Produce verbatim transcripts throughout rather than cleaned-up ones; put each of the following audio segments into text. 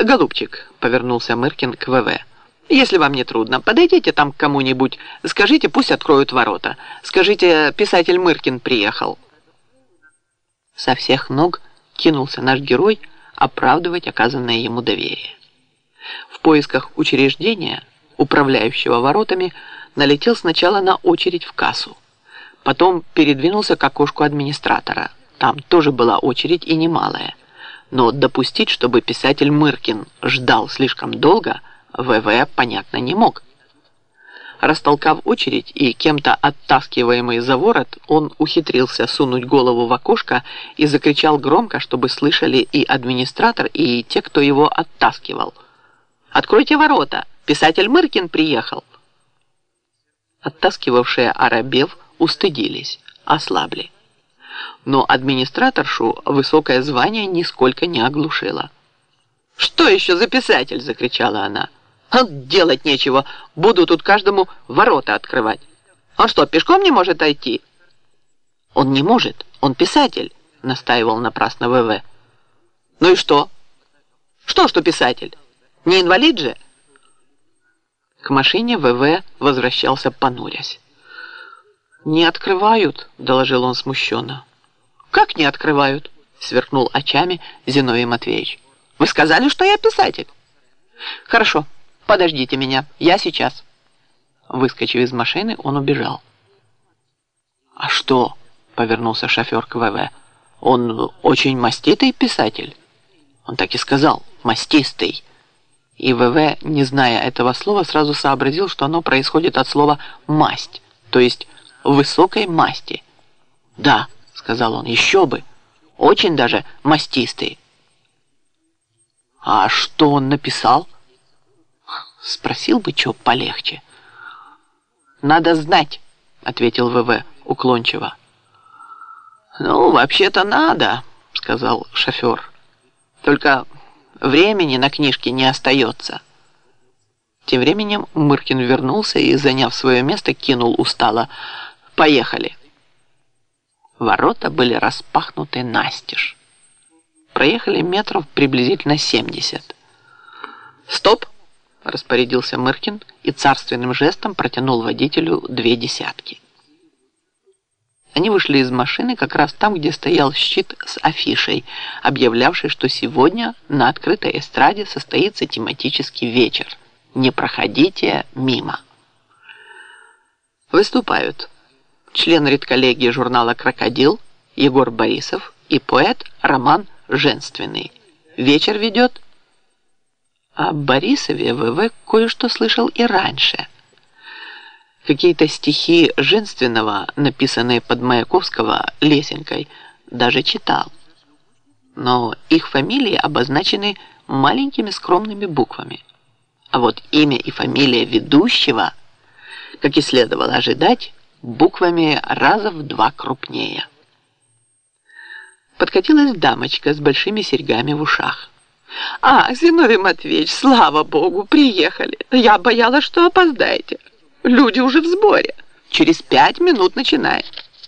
«Голубчик», — повернулся Мыркин к ВВ, — «если вам не трудно, подойдите там к кому-нибудь, скажите, пусть откроют ворота. Скажите, писатель Мыркин приехал». Со всех ног кинулся наш герой оправдывать оказанное ему доверие. В поисках учреждения, управляющего воротами, налетел сначала на очередь в кассу. Потом передвинулся к окошку администратора. Там тоже была очередь и немалая. Но допустить, чтобы писатель Мыркин ждал слишком долго, ВВ, понятно, не мог. Растолкав очередь и кем-то оттаскиваемый за ворот, он ухитрился сунуть голову в окошко и закричал громко, чтобы слышали и администратор, и те, кто его оттаскивал. «Откройте ворота! Писатель Мыркин приехал!» Оттаскивавшие оробев устыдились, ослабли. Но администраторшу высокое звание нисколько не оглушило. «Что еще за писатель?» — закричала она. «А делать нечего, буду тут каждому ворота открывать. Он что, пешком не может дойти?» «Он не может, он писатель», — настаивал напрасно ВВ. «Ну и что? Что, что писатель? Не инвалид же?» К машине ВВ возвращался, понурясь. «Не открывают», — доложил он смущенно. «Как не открывают?» — сверкнул очами Зиновий Матвеевич. «Вы сказали, что я писатель?» «Хорошо, подождите меня, я сейчас». Выскочив из машины, он убежал. «А что?» — повернулся шофер к ВВ. «Он очень маститый писатель?» Он так и сказал, мастистый. И ВВ, не зная этого слова, сразу сообразил, что оно происходит от слова «масть», то есть «высокой масти». «Да», — сказал он, — «еще бы, очень даже мастистый». «А что он написал?» «Спросил бы, что полегче». «Надо знать», — ответил ВВ уклончиво. «Ну, вообще-то надо», — сказал шофер. «Только времени на книжке не остается». Тем временем Мыркин вернулся и, заняв свое место, кинул устало: «Поехали». Ворота были распахнуты настежь. Проехали метров приблизительно семьдесят. «Стоп!» — распорядился Мыркин и царственным жестом протянул водителю две десятки. Они вышли из машины как раз там, где стоял щит с афишей, объявлявшей, что сегодня на открытой эстраде состоится тематический вечер. Не проходите мимо. Выступают член редколлегии журнала «Крокодил» Егор Борисов и поэт Роман Женственный. Вечер ведет... О Борисове ВВ кое-что слышал и раньше. Какие-то стихи Женственного, написанные под Маяковского Лесенкой, даже читал. Но их фамилии обозначены маленькими скромными буквами. А вот имя и фамилия ведущего, как и следовало ожидать, буквами раза в два крупнее. Подкатилась дамочка с большими серьгами в ушах. «А, Зиновий Матвеевич, слава богу, приехали. Я боялась, что опоздаете. Люди уже в сборе. Через пять минут начинаем».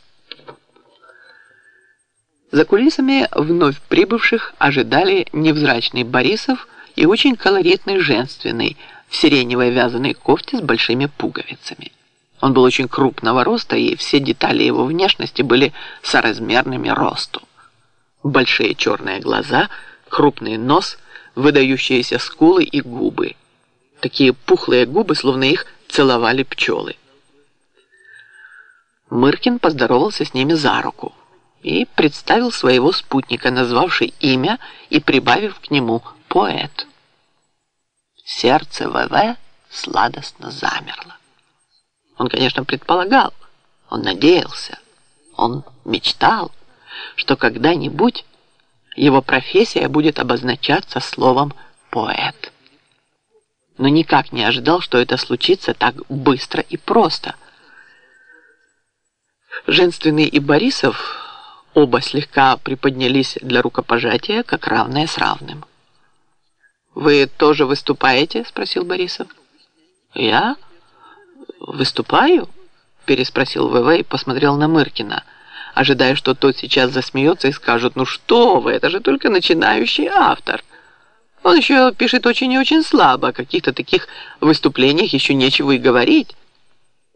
За кулисами вновь прибывших ожидали невзрачный Борисов и очень колоритный Женственный в сиреневой вязаной кофте с большими пуговицами. Он был очень крупного роста, и все детали его внешности были соразмерными росту. Большие черные глаза, крупный нос, выдающиеся скулы и губы. Такие пухлые губы, словно их целовали пчелы. Мыркин поздоровался с ними за руку и представил своего спутника, назвавший имя и прибавив к нему «поэт». Сердце ВВ сладостно замерло. Он, конечно, предполагал, он надеялся, он мечтал, что когда-нибудь его профессия будет обозначаться словом «поэт». Но никак не ожидал, что это случится так быстро и просто. Женственный и Борисов оба слегка приподнялись для рукопожатия, как равное с равным. «Вы тоже выступаете?» – спросил Борисов. «Я? Выступаю?» – переспросил ВВ и посмотрел на Мыркина, ожидая, что тот сейчас засмеется и скажет: «Ну что вы, это же только начинающий автор». Он еще пишет очень и очень слабо, о каких-то таких выступлениях еще нечего и говорить.